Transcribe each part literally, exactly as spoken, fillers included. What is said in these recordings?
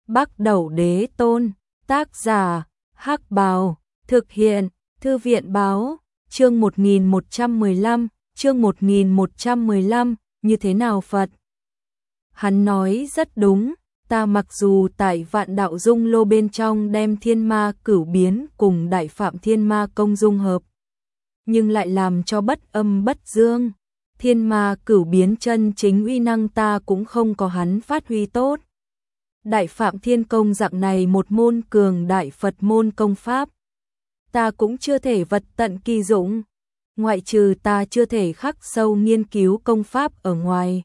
Bắc Đẩu Đế Tôn, tác giả, Hắc Bào, thực hiện, Thư viện báo, chương một nghìn một trăm mười lăm, chương một nghìn một trăm mười lăm, như thế nào Phật? Hắn nói rất đúng, ta mặc dù tại Vạn Đạo Dung Lô bên trong đem Thiên Ma Cửu Biến cùng Đại Phạm Thiên Ma Công dung hợp, nhưng lại làm cho bất âm bất dương. Thiên Ma Cửu Biến chân chính uy năng ta cũng không có hắn phát huy tốt. Đại Phạm Thiên Công dạng này một môn cường đại Phật môn công pháp, ta cũng chưa thể vật tận kỳ dụng, ngoại trừ ta chưa thể khắc sâu nghiên cứu công pháp ở ngoài.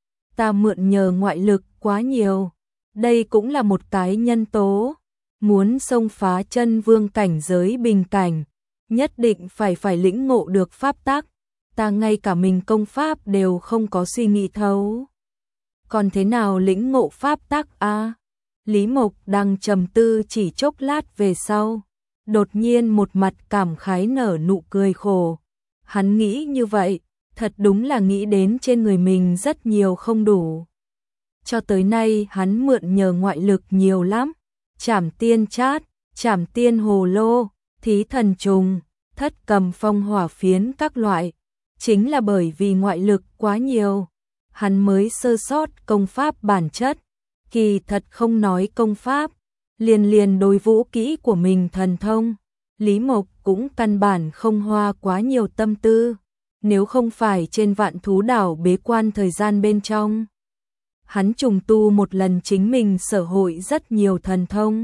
Ta mượn nhờ ngoại lực quá nhiều, đây cũng là một cái nhân tố. Muốn xông phá chân vương cảnh giới bình cảnh, nhất định phải phải lĩnh ngộ được pháp tắc. Ta ngay cả mình công pháp đều không có suy nghĩ thấu, còn thế nào lĩnh ngộ pháp tắc a? À? Lý Mộc đang trầm tư chỉ chốc lát về sau, đột nhiên một mặt cảm khái nở nụ cười khổ. Hắn nghĩ như vậy, thật đúng là nghĩ đến trên người mình rất nhiều không đủ. Cho tới nay hắn mượn nhờ ngoại lực nhiều lắm, Trảm Tiên Chát, Trảm Tiên Hồ Lô, Thí Thần Trùng, Thất Cầm Phong Hỏa Phiến các loại, chính là bởi vì ngoại lực quá nhiều, hắn mới sơ sót công pháp bản chất. Kỳ thật không nói công pháp, liền liền đối vũ kỹ của mình thần thông, Lý Mộc cũng căn bản không hoa quá nhiều tâm tư. Nếu không phải trên Vạn Thú Đảo bế quan thời gian bên trong, hắn trùng tu một lần chính mình sở hội rất nhiều thần thông.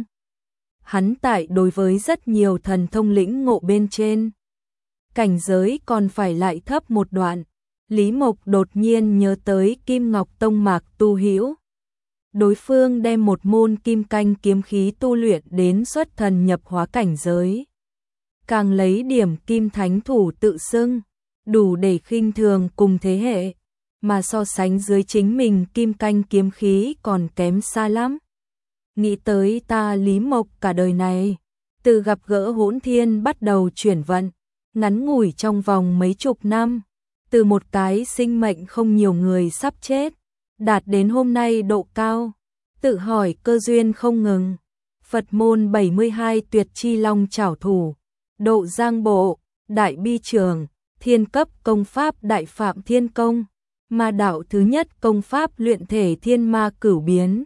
Hắn tại đối với rất nhiều thần thông lĩnh ngộ bên trên, cảnh giới còn phải lại thấp một đoạn. Lý Mộc đột nhiên nhớ tới Kim Ngọc Tông Mạc Tu Hữu. Đối phương đem một môn kim canh kiếm khí tu luyện đến xuất thần nhập hóa cảnh giới, càng lấy điểm kim thánh thủ tự xưng, đủ để khinh thường cùng thế hệ, mà so sánh dưới chính mình kim canh kiếm khí còn kém xa lắm. Nghĩ tới ta Lý Mộc cả đời này, từ gặp gỡ Hỗn Thiên bắt đầu chuyển vận, ngắn ngủi trong vòng mấy chục năm, từ một cái sinh mệnh không nhiều người sắp chết, đạt đến hôm nay độ cao, tự hỏi cơ duyên không ngừng. Phật môn bảy mươi hai tuyệt chi long trảo thủ, độ giang bộ, đại bi trường, thiên cấp công pháp Đại Phạm Thiên Công, ma đạo thứ nhất công pháp luyện thể Thiên Ma Cửu Biến,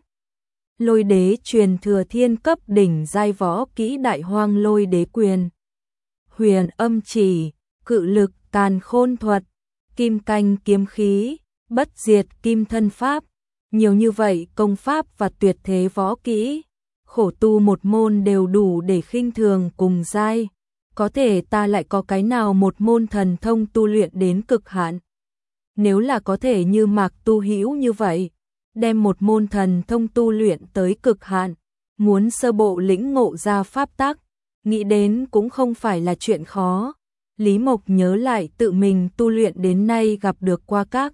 Lôi Đế truyền thừa thiên cấp đỉnh giai võ kỹ Đại Hoang Lôi Đế Quyền, Huyền Âm Chỉ, Cự Lực Càn Khôn Thuật, Kim Canh Kiếm Khí, Bất Diệt Kim Thân Pháp. Nhiều như vậy công pháp và tuyệt thế võ kỹ, khổ tu một môn đều đủ để khinh thường cùng giai. Có thể ta lại có cái nào một môn thần thông tu luyện đến cực hạn? Nếu là có thể như Mạc Tu Hữu như vậy, đem một môn thần thông tu luyện tới cực hạn, muốn sơ bộ lĩnh ngộ ra pháp tắc, nghĩ đến cũng không phải là chuyện khó. Lý Mộc nhớ lại tự mình tu luyện đến nay gặp được qua các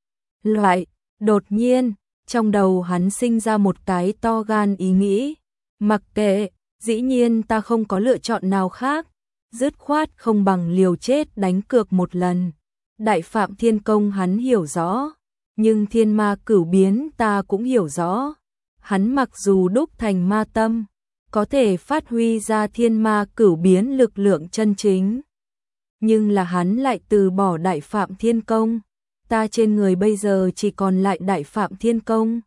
loại, đột nhiên, trong đầu hắn sinh ra một cái to gan ý nghĩ, mặc kệ, dĩ nhiên ta không có lựa chọn nào khác, dứt khoát không bằng liều chết đánh cược một lần. Đại Phạm Thiên Công hắn hiểu rõ, nhưng Thiên Ma Cửu Biến ta cũng hiểu rõ. Hắn mặc dù đúc thành ma tâm, có thể phát huy ra Thiên Ma Cửu Biến lực lượng chân chính, nhưng là hắn lại từ bỏ Đại Phạm Thiên Công. Ta trên người bây giờ chỉ còn lại Đại Phạm Thiên Công.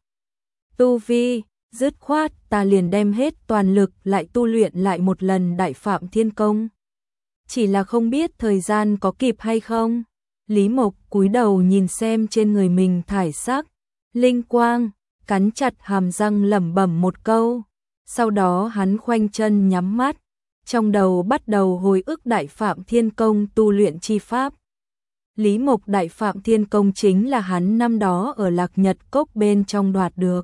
Tu vi, dứt khoát ta liền đem hết toàn lực lại tu luyện lại một lần Đại Phạm Thiên Công. Chỉ là không biết thời gian có kịp hay không. Lý Mộc cúi đầu nhìn xem trên người mình thải sắc, linh quang, cắn chặt hàm răng lẩm bẩm một câu. Sau đó hắn khoanh chân nhắm mắt, trong đầu bắt đầu hồi ức Đại Phạm Thiên Công tu luyện chi pháp. Lý Mộc Đại Phạm Thiên Công chính là hắn năm đó ở Lạc Nhật Cốc bên trong đoạt được.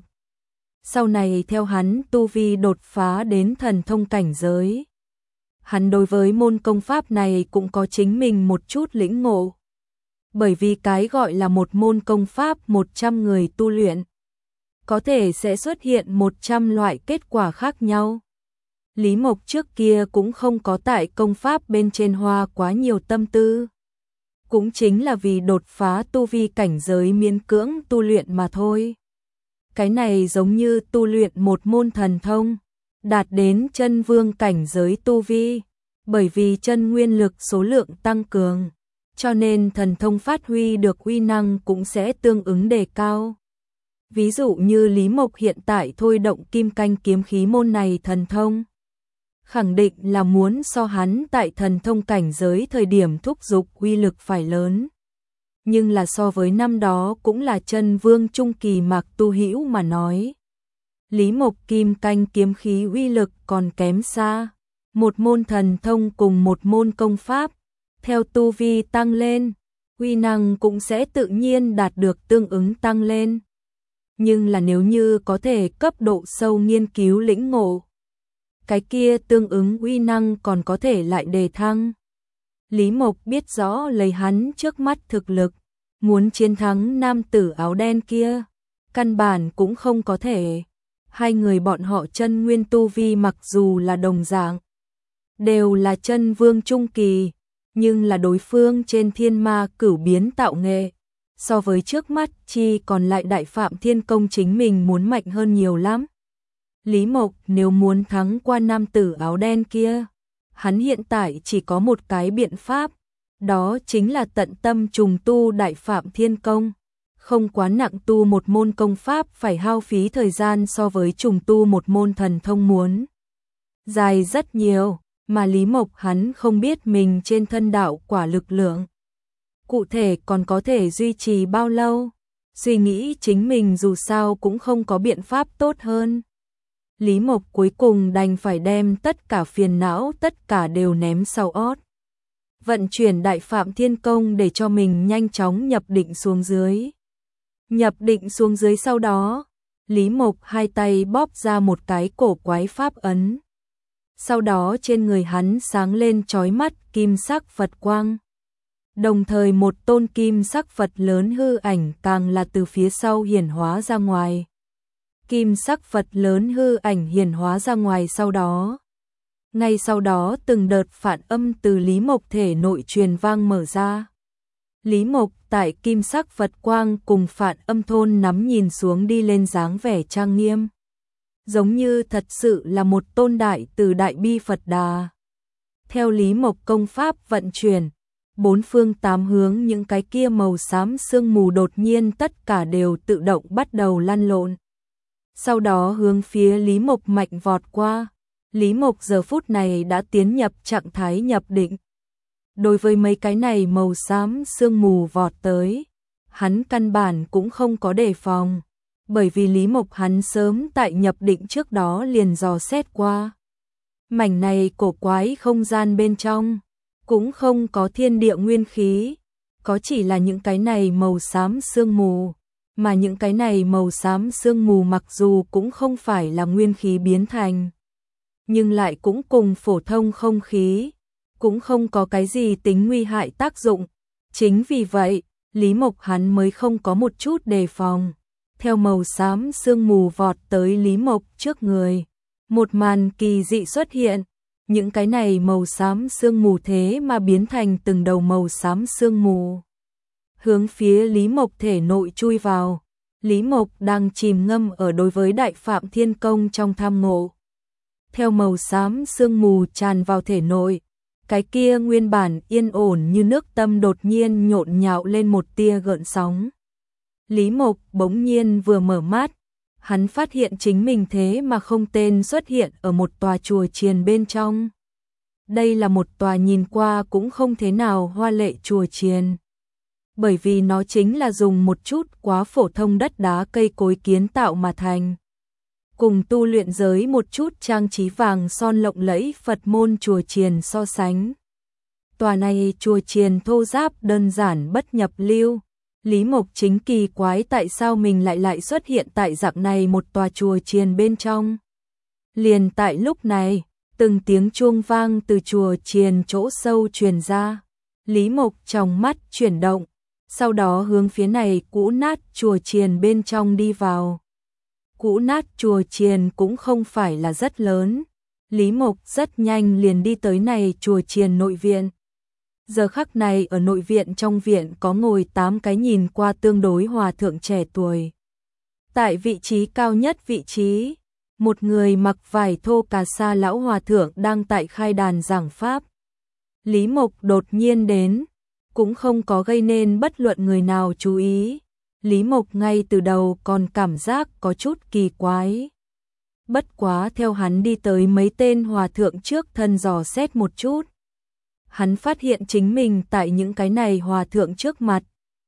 Sau này theo hắn tu vi đột phá đến thần thông cảnh giới, hắn đối với môn công pháp này cũng có chính mình một chút lĩnh ngộ. Bởi vì cái gọi là một môn công pháp một trăm người tu luyện, có thể sẽ xuất hiện một trăm loại kết quả khác nhau. Lý Mộc trước kia cũng không có tại công pháp bên trên hoa quá nhiều tâm tư. Cũng chính là vì đột phá tu vi cảnh giới miễn cưỡng tu luyện mà thôi. Cái này giống như tu luyện một môn thần thông, đạt đến chân vương cảnh giới tu vi, bởi vì chân nguyên lực số lượng tăng cường, cho nên thần thông phát huy được uy năng cũng sẽ tương ứng đề cao. Ví dụ như Lý Mộc hiện tại thôi động kim canh kiếm khí môn này thần thông, khẳng định là muốn so hắn tại thần thông cảnh giới thời điểm thúc dục uy lực phải lớn. Nhưng là so với năm đó cũng là chân vương trung kỳ Mạc Tu Hữu mà nói, Lý Mộc kim canh kiếm khí uy lực còn kém xa. Một môn thần thông cùng một môn công pháp, theo tu vi tăng lên, uy năng cũng sẽ tự nhiên đạt được tương ứng tăng lên. Nhưng là nếu như có thể cấp độ sâu nghiên cứu lĩnh ngộ, cái kia tương ứng uy năng còn có thể lại đề thăng. Lý Mộc biết rõ lấy hắn trước mắt thực lực, muốn chiến thắng nam tử áo đen kia, căn bản cũng không có thể. Hai người bọn họ chân nguyên tu vi mặc dù là đồng dạng, đều là chân vương trung kỳ, nhưng là đối phương trên thiên ma cửu biến tạo nghệ, so với trước mắt chi còn lại đại phạm thiên công chính mình muốn mạnh hơn nhiều lắm. Lý Mộc nếu muốn thắng qua nam tử áo đen kia, hắn hiện tại chỉ có một cái biện pháp, đó chính là tận tâm trùng tu đại phạm thiên công. Không quá nặng tu một môn công pháp phải hao phí thời gian so với trùng tu một môn thần thông muốn dài rất nhiều, mà Lý Mộc hắn không biết mình trên thân đạo quả lực lượng cụ thể còn có thể duy trì bao lâu, suy nghĩ chính mình dù sao cũng không có biện pháp tốt hơn. Lý Mộc cuối cùng đành phải đem tất cả phiền não tất cả đều ném sau ót, vận chuyển đại phạm thiên công để cho mình nhanh chóng nhập định xuống dưới. Nhập định xuống dưới sau đó, Lý Mộc hai tay bóp ra một cái cổ quái pháp ấn. Sau đó trên người hắn sáng lên chói mắt kim sắc Phật quang. Đồng thời một tôn kim sắc Phật lớn hư ảnh càng là từ phía sau hiển hóa ra ngoài. Kim sắc Phật lớn hư ảnh hiển hóa ra ngoài sau đó. Ngay sau đó từng đợt phản âm từ Lý Mộc thể nội truyền vang mở ra. Lý Mộc tại kim sắc Phật quang cùng phản âm thôn nắm nhìn xuống đi lên dáng vẻ trang nghiêm. Giống như thật sự là một tôn đại từ đại bi Phật Đà. Theo Lý Mộc công pháp vận chuyển, bốn phương tám hướng những cái kia màu xám sương mù đột nhiên tất cả đều tự động bắt đầu lăn lộn. Sau đó hướng phía Lý Mộc mạnh vọt qua. Lý Mộc giờ phút này đã tiến nhập trạng thái nhập định. Đối với mấy cái này màu xám sương mù vọt tới, hắn căn bản cũng không có đề phòng, bởi vì Lý Mộc hắn sớm tại nhập định trước đó liền dò xét qua. Mảnh này cổ quái không gian bên trong, cũng không có thiên địa nguyên khí, có chỉ là những cái này màu xám sương mù, mà những cái này màu xám sương mù mặc dù cũng không phải là nguyên khí biến thành, nhưng lại cũng cùng phổ thông không khí, cũng không có cái gì tính nguy hại tác dụng. Chính vì vậy, Lý Mộc hắn mới không có một chút đề phòng. Theo màu xám sương mù vọt tới Lý Mộc trước người, một màn kỳ dị xuất hiện. Những cái này màu xám sương mù thế mà biến thành từng đầu màu xám sương mù, hướng phía Lý Mộc thể nội chui vào. Lý Mộc đang chìm ngâm ở đối với đại phạm thiên công trong tham ngộ. Theo màu xám sương mù tràn vào thể nội, cái kia nguyên bản yên ổn như nước tâm đột nhiên nhộn nhạo lên một tia gợn sóng. Lý Mộc bỗng nhiên vừa mở mắt, hắn phát hiện chính mình thế mà không tên xuất hiện ở một tòa chùa chiền bên trong. Đây là một tòa nhìn qua cũng không thế nào hoa lệ chùa chiền, bởi vì nó chính là dùng một chút quá phổ thông đất đá cây cối kiến tạo mà thành. Cùng tu luyện giới một chút trang trí vàng son lộng lẫy Phật môn chùa chiền so sánh, tòa này chùa chiền thô ráp đơn giản bất nhập lưu. Lý Mộc chính kỳ quái tại sao mình lại lại xuất hiện tại dạng này một tòa chùa chiền bên trong. Liền tại lúc này, từng tiếng chuông vang từ chùa chiền chỗ sâu truyền ra. Lý Mộc trong mắt chuyển động, sau đó hướng phía này cũ nát chùa chiền bên trong đi vào. Cũ nát chùa chiền cũng không phải là rất lớn. Lý Mộc rất nhanh liền đi tới này chùa chiền nội viện. Giờ khắc này ở nội viện trong viện có ngồi tám cái nhìn qua tương đối hòa thượng trẻ tuổi. Tại vị trí cao nhất vị trí, một người mặc vải thô cà sa lão hòa thượng đang tại khai đàn giảng pháp. Lý Mộc đột nhiên đến, cũng không có gây nên bất luận người nào chú ý. Lý Mộc ngay từ đầu còn cảm giác có chút kỳ quái. Bất quá theo hắn đi tới mấy tên hòa thượng trước thân dò xét một chút. Hắn phát hiện chính mình tại những cái này hòa thượng trước mặt.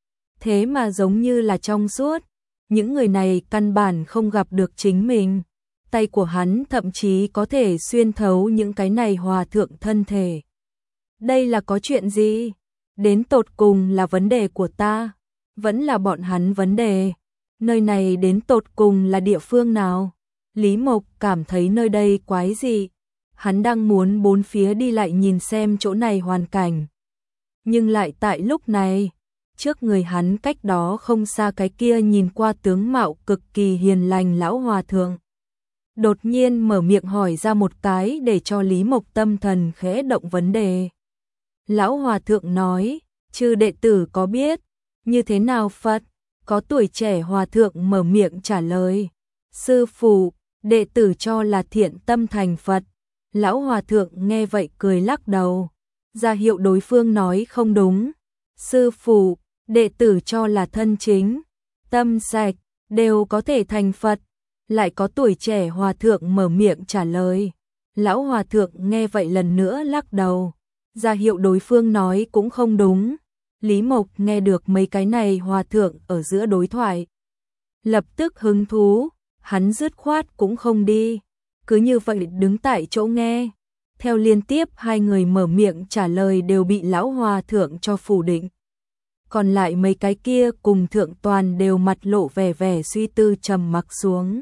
Thế mà giống như là trong suốt, những người này căn bản không gặp được chính mình. Tay của hắn thậm chí có thể xuyên thấu những cái này hòa thượng thân thể. Đây là có chuyện gì? Đến tột cùng là vấn đề của ta, vẫn là bọn hắn vấn đề. Nơi này đến tột cùng là địa phương nào? Lý Mộc cảm thấy nơi đây quái dị. Hắn đang muốn bốn phía đi lại nhìn xem chỗ này hoàn cảnh. Nhưng lại tại lúc này, trước người hắn cách đó không xa cái kia nhìn qua tướng mạo cực kỳ hiền lành lão hòa thượng. Đột nhiên mở miệng hỏi ra một cái để cho Lý Mộc tâm thần khẽ động vấn đề. Lão hòa thượng nói, chư đệ tử có biết, như thế nào Phật? Có tuổi trẻ hòa thượng mở miệng trả lời. Sư phụ, đệ tử cho là thiện tâm thành Phật. Lão hòa thượng nghe vậy cười lắc đầu, ra hiệu đối phương nói không đúng. Sư phụ, đệ tử cho là thân chính, tâm sạch, đều có thể thành Phật. Lại có tuổi trẻ hòa thượng mở miệng trả lời. Lão hòa thượng nghe vậy lần nữa lắc đầu, ra hiệu đối phương nói cũng không đúng. Lý Mộc nghe được mấy cái này hòa thượng ở giữa đối thoại. Lập tức hứng thú, hắn dứt khoát cũng không đi. Cứ như vậy đứng tại chỗ nghe. Theo liên tiếp hai người mở miệng trả lời đều bị lão hòa thượng cho phủ định. Còn lại mấy cái kia cùng thượng toàn đều mặt lộ vẻ vẻ suy tư trầm mặc xuống.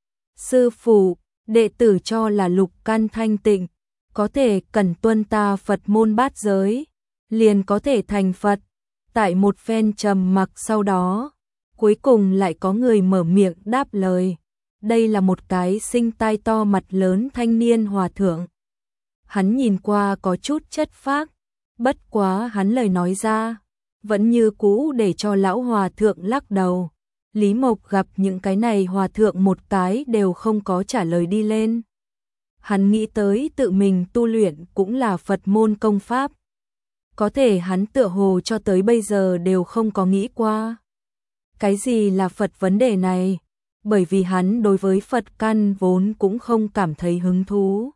Sư phụ, đệ tử cho là lục căn thanh tịnh, có thể cần tuân ta Phật môn bát giới, liền có thể thành Phật. Tại một phen trầm mặc sau đó, cuối cùng lại có người mở miệng đáp lời. Đây là một cái sinh tai to mặt lớn thanh niên hòa thượng. Hắn nhìn qua có chút chất phác, bất quá hắn lời nói ra, vẫn như cũ để cho lão hòa thượng lắc đầu. Lý Mộc gặp những cái này hòa thượng một cái đều không có trả lời đi lên. Hắn nghĩ tới tự mình tu luyện cũng là Phật môn công pháp. Có thể hắn tựa hồ cho tới bây giờ đều không có nghĩ qua. Cái gì là Phật vấn đề này? Bởi vì hắn đối với Phật căn vốn cũng không cảm thấy hứng thú.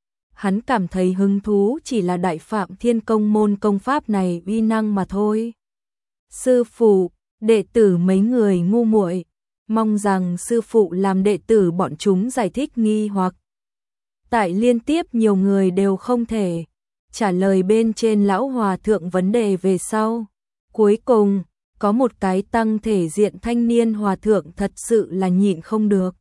Hắn cảm thấy hứng thú chỉ là Đại Phạm Thiên Công môn công pháp này uy năng mà thôi. Sư phụ, đệ tử mấy người ngu muội, mong rằng sư phụ làm đệ tử bọn chúng giải thích nghi hoặc. Tại liên tiếp nhiều người đều không thể trả lời bên trên lão hòa thượng vấn đề về sau. Cuối cùng, có một cái tăng thể diện thanh niên hòa thượng thật sự là nhịn không được.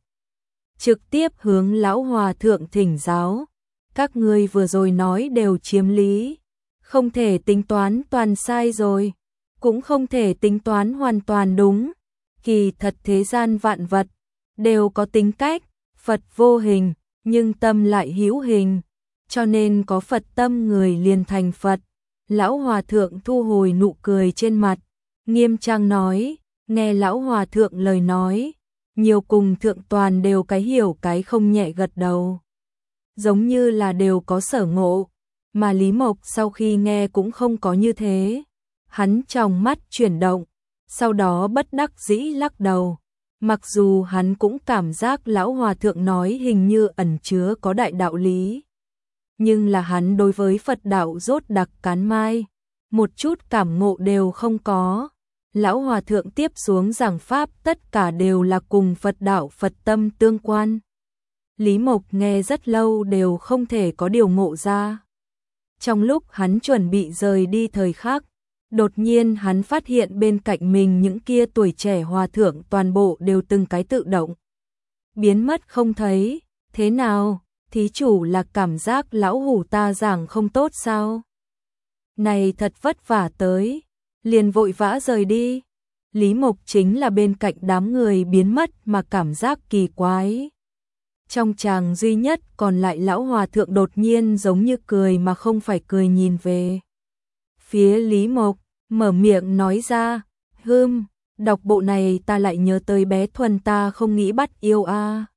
Trực tiếp hướng lão hòa thượng thỉnh giáo. Các ngươi vừa rồi nói đều chiếm lý. Không thể tính toán toàn sai rồi. Cũng không thể tính toán hoàn toàn đúng. Kỳ thật thế gian vạn vật đều có tính cách. Phật vô hình, nhưng tâm lại hữu hình. Cho nên có Phật tâm người liền thành Phật. Lão hòa thượng thu hồi nụ cười trên mặt, nghiêm trang nói, nghe lão hòa thượng lời nói, nhiều cùng thượng toàn đều cái hiểu cái không nhẹ gật đầu. Giống như là đều có sở ngộ, mà Lý Mộc sau khi nghe cũng không có như thế. Hắn trong mắt chuyển động, sau đó bất đắc dĩ lắc đầu. Mặc dù hắn cũng cảm giác lão hòa thượng nói hình như ẩn chứa có đại đạo lý. Nhưng là hắn đối với Phật đạo rốt đặc cán mai, một chút cảm ngộ đều không có. Lão hòa thượng tiếp xuống giảng pháp tất cả đều là cùng Phật đạo Phật tâm tương quan. Lý Mộc nghe rất lâu đều không thể có điều ngộ ra. Trong lúc hắn chuẩn bị rời đi thời khắc, đột nhiên hắn phát hiện bên cạnh mình những kia tuổi trẻ hòa thượng toàn bộ đều từng cái tự động biến mất không thấy. Thế nào? Thí chủ là cảm giác lão hủ ta giảng không tốt sao? Này thật vất vả tới, liền vội vã rời đi. Lý Mộc chính là bên cạnh đám người biến mất mà cảm giác kỳ quái. Trong chàng duy nhất còn lại lão hòa thượng đột nhiên giống như cười mà không phải cười nhìn về phía Lý Mộc, mở miệng nói ra, hưm, Đọc bộ này ta lại nhớ tới bé Thuần, ta không nghĩ bắt yêu a.